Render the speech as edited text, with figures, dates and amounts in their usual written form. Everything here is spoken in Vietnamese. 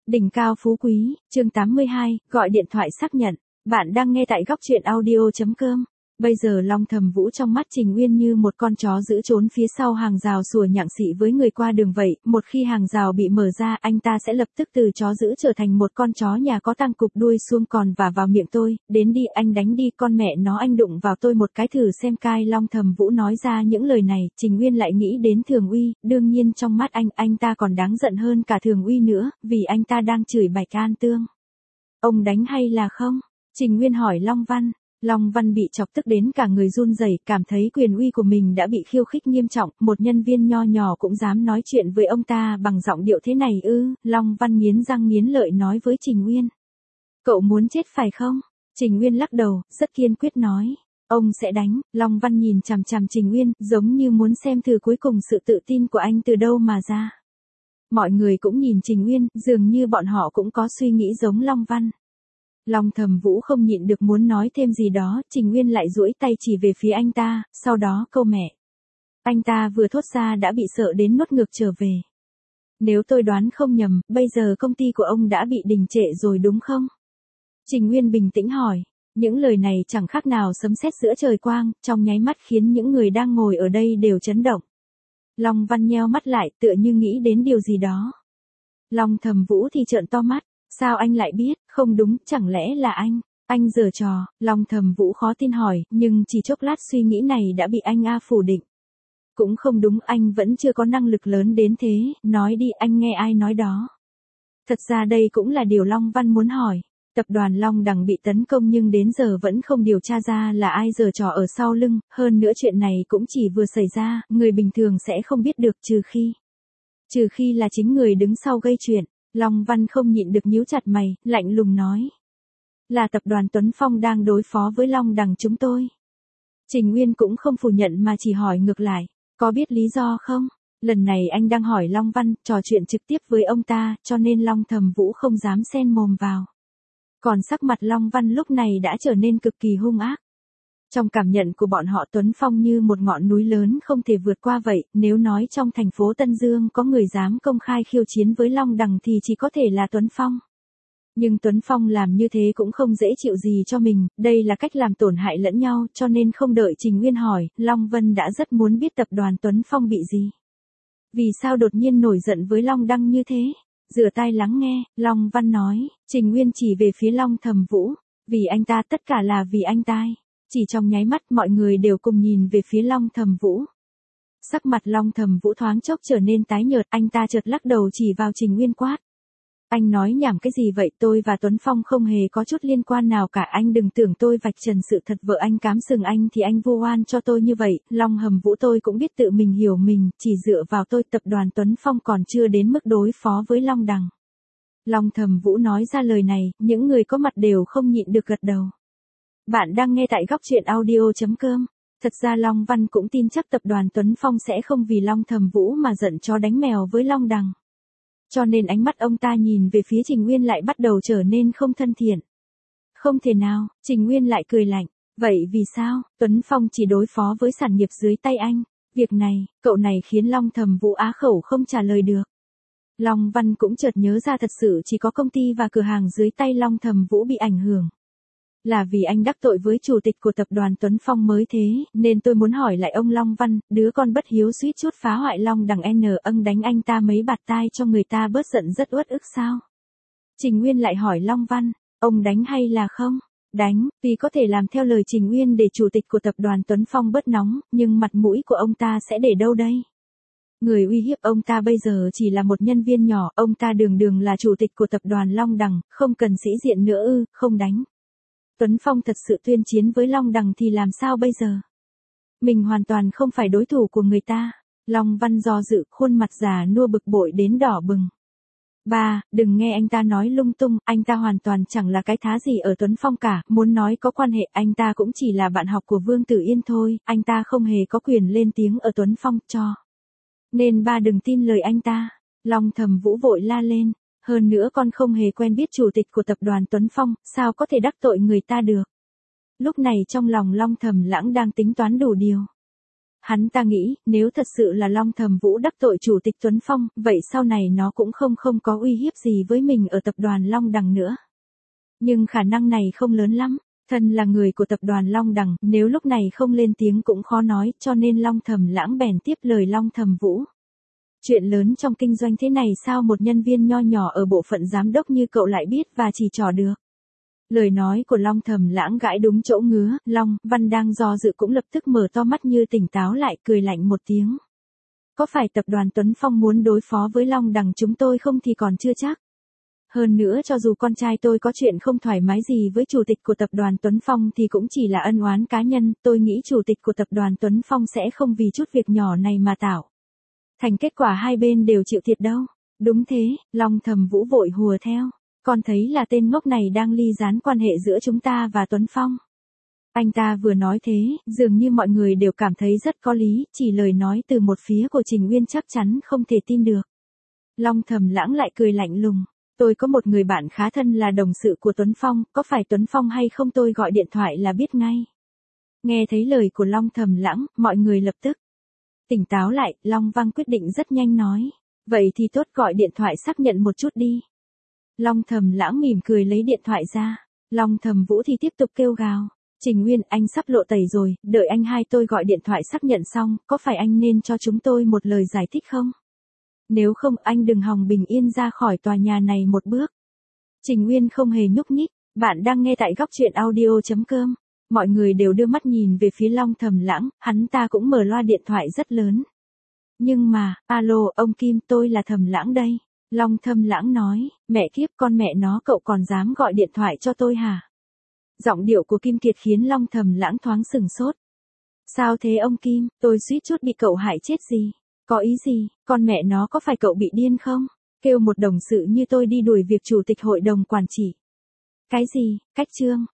Đỉnh cao phú quý, chương 82, gọi điện thoại xác nhận. Bạn đang nghe tại góc truyện audio.com. Bây giờ Long Thầm Vũ trong mắt Trình Uyên như một con chó giữ trốn phía sau hàng rào sủa nhặng xị với người qua đường vậy, một khi hàng rào bị mở ra, anh ta sẽ lập tức từ chó giữ trở thành một con chó nhà có tăng cụp đuôi suông còn và vào miệng tôi, đến đi anh đánh đi con mẹ nó anh đụng vào tôi một cái thử xem cai. Long Thầm Vũ nói ra những lời này, Trình Uyên lại nghĩ đến Thường Uy, đương nhiên trong mắt anh ta còn đáng giận hơn cả Thường Uy nữa, vì anh ta đang chửi Bạch An Tương. Ông đánh hay là không? Trình Uyên hỏi Long Văn. Long Văn bị chọc tức đến cả người run rẩy, cảm thấy quyền uy của mình đã bị khiêu khích nghiêm trọng, một nhân viên nho nhỏ cũng dám nói chuyện với ông ta bằng giọng điệu thế này ư? Long Văn nghiến răng nghiến lợi nói với Trình Uyên. Cậu muốn chết phải không? Trình Uyên lắc đầu, rất kiên quyết nói. Ông sẽ đánh. Long Văn nhìn chằm chằm Trình Uyên, giống như muốn xem thử cuối cùng sự tự tin của anh từ đâu mà ra. Mọi người cũng nhìn Trình Uyên, dường như bọn họ cũng có suy nghĩ giống Long Văn. Long Thầm Vũ không nhịn được muốn nói thêm gì đó, Trình Uyên lại duỗi tay chỉ về phía anh ta, sau đó câu mẹ. Anh ta vừa thốt ra đã bị sợ đến nuốt ngược trở về. Nếu tôi đoán không nhầm, bây giờ công ty của ông đã bị đình trệ rồi đúng không? Trình Uyên bình tĩnh hỏi. Những lời này chẳng khác nào sấm sét giữa trời quang, trong nháy mắt khiến những người đang ngồi ở đây đều chấn động. Long Văn nheo mắt lại tựa như nghĩ đến điều gì đó. Long Thầm Vũ thì trợn to mắt. Sao anh lại biết, không đúng, chẳng lẽ là anh giở trò? Long Thầm Vũ khó tin hỏi, nhưng chỉ chốc lát suy nghĩ này đã bị anh phủ định. Cũng không đúng, anh vẫn chưa có năng lực lớn đến thế, nói đi anh nghe ai nói đó. Thật ra đây cũng là điều Long Văn muốn hỏi. Tập đoàn Long Đằng bị tấn công nhưng đến giờ vẫn không điều tra ra là ai giở trò ở sau lưng, hơn nữa chuyện này cũng chỉ vừa xảy ra, người bình thường sẽ không biết được trừ khi là chính người đứng sau gây chuyện. Long Văn không nhịn được nhíu chặt mày, lạnh lùng nói. Là tập đoàn Tuấn Phong đang đối phó với Long Đằng chúng tôi. Trình Uyên cũng không phủ nhận mà chỉ hỏi ngược lại, có biết lý do không? Lần này anh đang hỏi Long Văn, trò chuyện trực tiếp với ông ta, cho nên Long Thầm Vũ không dám xen mồm vào. Còn sắc mặt Long Văn lúc này đã trở nên cực kỳ hung ác. Trong cảm nhận của bọn họ Tuấn Phong như một ngọn núi lớn không thể vượt qua vậy, nếu nói trong thành phố Tân Dương có người dám công khai khiêu chiến với Long Đằng thì chỉ có thể là Tuấn Phong. Nhưng Tuấn Phong làm như thế cũng không dễ chịu gì cho mình, đây là cách làm tổn hại lẫn nhau, cho nên không đợi Trình Uyên hỏi, Long Vân đã rất muốn biết tập đoàn Tuấn Phong bị gì. Vì sao đột nhiên nổi giận với Long Đằng như thế? Rửa tai lắng nghe, Long Văn nói, Trình Uyên chỉ về phía Long Thầm Vũ, vì anh ta tất cả là vì anh ta. Chỉ trong nháy mắt mọi người đều cùng nhìn về phía Long Thầm Vũ. Sắc mặt Long Thầm Vũ thoáng chốc trở nên tái nhợt, anh ta chợt lắc đầu chỉ vào Trình Uyên quát. Anh nói nhảm cái gì vậy, tôi và Tuấn Phong không hề có chút liên quan nào cả, anh đừng tưởng tôi vạch trần sự thật vợ anh cám sừng anh thì anh vu oan cho tôi như vậy, Long Hầm Vũ tôi cũng biết tự mình hiểu mình, chỉ dựa vào tôi tập đoàn Tuấn Phong còn chưa đến mức đối phó với Long Đằng. Long Thầm Vũ nói ra lời này, những người có mặt đều không nhịn được gật đầu. Bạn đang nghe tại góc truyện audio.com. Thật ra Long Văn cũng tin chắc tập đoàn Tuấn Phong sẽ không vì Long Thầm Vũ mà giận chó đánh mèo với Long Đằng. Cho nên ánh mắt ông ta nhìn về phía Trình Uyên lại bắt đầu trở nên không thân thiện. Không thể nào, Trình Uyên lại cười lạnh. Vậy vì sao, Tuấn Phong chỉ đối phó với sản nghiệp dưới tay anh? Việc này, cậu này khiến Long Thầm Vũ á khẩu không trả lời được. Long Văn cũng chợt nhớ ra thật sự chỉ có công ty và cửa hàng dưới tay Long Thầm Vũ bị ảnh hưởng. Là vì anh đắc tội với chủ tịch của tập đoàn Tuấn Phong mới thế, nên tôi muốn hỏi lại ông Long Văn, đứa con bất hiếu suýt chút phá hoại Long Đằng ân đánh anh ta mấy bạt tai cho người ta bớt giận rất uất ức sao? Trình Uyên lại hỏi Long Văn, ông đánh hay là không? Đánh, vì có thể làm theo lời Trình Uyên để chủ tịch của tập đoàn Tuấn Phong bớt nóng, nhưng mặt mũi của ông ta sẽ để đâu đây? Người uy hiếp ông ta bây giờ chỉ là một nhân viên nhỏ, ông ta đường là chủ tịch của tập đoàn Long Đằng, không cần sĩ diện nữa ư, không đánh. Tuấn Phong thật sự tuyên chiến với Long Đằng thì làm sao bây giờ? Mình hoàn toàn không phải đối thủ của người ta. Long Văn do dự, khuôn mặt già nua bực bội đến đỏ bừng. Ba, đừng nghe anh ta nói lung tung, anh ta hoàn toàn chẳng là cái thá gì ở Tuấn Phong cả, muốn nói có quan hệ, anh ta cũng chỉ là bạn học của Vương Tử Yên thôi, anh ta không hề có quyền lên tiếng ở Tuấn Phong, cho. Nên ba đừng tin lời anh ta. Long Thầm Vũ vội la lên. Hơn nữa con không hề quen biết chủ tịch của tập đoàn Tuấn Phong, sao có thể đắc tội người ta được. Lúc này trong lòng Long Thầm Lãng đang tính toán đủ điều. Hắn ta nghĩ, nếu thật sự là Long Thầm Vũ đắc tội Chủ tịch Tuấn Phong, vậy sau này nó cũng không có uy hiếp gì với mình ở tập đoàn Long Đằng nữa. Nhưng khả năng này không lớn lắm. Thân là người của tập đoàn Long Đằng, nếu lúc này không lên tiếng cũng khó nói, cho nên Long Thầm Lãng bèn tiếp lời Long Thầm Vũ. Chuyện lớn trong kinh doanh thế này sao một nhân viên nho nhỏ ở bộ phận giám đốc như cậu lại biết và chỉ trỏ được. Lời nói của Long Thầm Lãng gãi đúng chỗ ngứa, Long Văn đang do dự cũng lập tức mở to mắt như tỉnh táo lại, cười lạnh một tiếng. Có phải tập đoàn Tuấn Phong muốn đối phó với Long Đằng chúng tôi không thì còn chưa chắc. Hơn nữa cho dù con trai tôi có chuyện không thoải mái gì với chủ tịch của tập đoàn Tuấn Phong thì cũng chỉ là ân oán cá nhân, tôi nghĩ chủ tịch của tập đoàn Tuấn Phong sẽ không vì chút việc nhỏ này mà tạo thành kết quả hai bên đều chịu thiệt đâu. Đúng thế, Long Thầm Vũ vội hùa theo. Con thấy là tên ngốc này đang ly gián quan hệ giữa chúng ta và Tuấn Phong. Anh ta vừa nói thế, dường như mọi người đều cảm thấy rất có lý, chỉ lời nói từ một phía của Trình Uyên chắc chắn không thể tin được. Long Thầm Lãng lại cười lạnh lùng. Tôi có một người bạn khá thân là đồng sự của Tuấn Phong, có phải Tuấn Phong hay không tôi gọi điện thoại là biết ngay. Nghe thấy lời của Long Thầm Lãng, mọi người lập tức tỉnh táo lại, Long Văn quyết định rất nhanh nói. Vậy thì tốt, gọi điện thoại xác nhận một chút đi. Long Thầm Lãng mỉm cười lấy điện thoại ra. Long Thầm Vũ thì tiếp tục kêu gào. Trình Uyên, anh sắp lộ tẩy rồi, đợi anh hai tôi gọi điện thoại xác nhận xong, có phải anh nên cho chúng tôi một lời giải thích không? Nếu không anh đừng hòng bình yên ra khỏi tòa nhà này một bước. Trình Uyên không hề nhúc nhích. Bạn đang nghe tại góc truyện audio.com. Mọi người đều đưa mắt nhìn về phía Long Thầm Lãng, hắn ta cũng mở loa điện thoại rất lớn. Nhưng mà, alo, ông Kim, tôi là Thầm Lãng đây. Long Thầm Lãng nói, mẹ kiếp con mẹ nó cậu còn dám gọi điện thoại cho tôi hả? Giọng điệu của Kim Kiệt khiến Long Thầm Lãng thoáng sừng sốt. Sao thế ông Kim, tôi suýt chút bị cậu hại chết gì? Có ý gì, con mẹ nó có phải cậu bị điên không? Kêu một đồng sự như tôi đi đuổi việc chủ tịch hội đồng quản trị. Cái gì, cách trương,